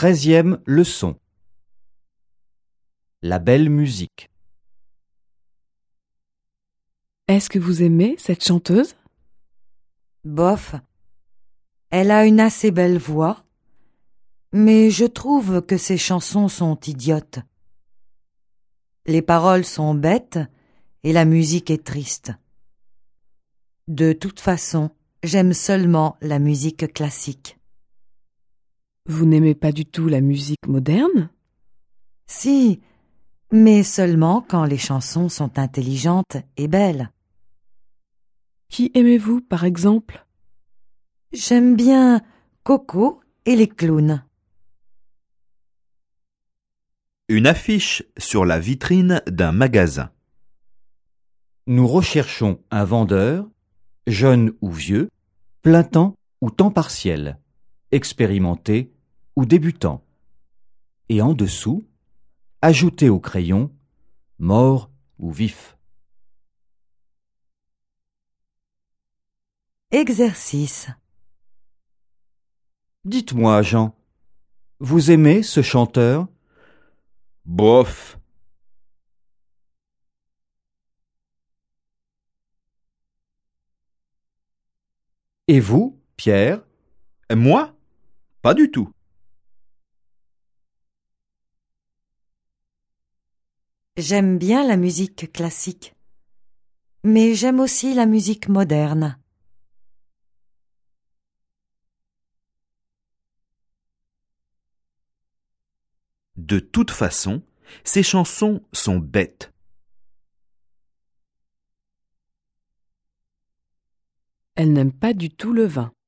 13e leçon. La belle musique. Est-ce que vous aimez cette chanteuse? Bof. Elle a une assez belle voix, mais je trouve que ses chansons sont idiotes. Les paroles sont bêtes et la musique est triste. De toute façon, j'aime seulement la musique classique. Vous n'aimez pas du tout la musique moderne? Si, mais seulement quand les chansons sont intelligentes et belles. Qui aimez-vous, par exemple? J'aime bien Coco et les clowns. Une affiche sur la vitrine d'un magasin. Nous recherchons un vendeur, jeune ou vieux, plein temps ou temps partiel, expérimenté ou débutant. Et en dessous, ajoutez au crayon, mort ou vif. Exercice. Dites-moi, Jean, vous aimez ce chanteur? Bof. Et vous, Pierre? Moi? Pas du tout. J'aime bien la musique classique, mais j'aime aussi la musique moderne. De toute façon, ces chansons sont bêtes. Elle n'aime pas du tout le vin.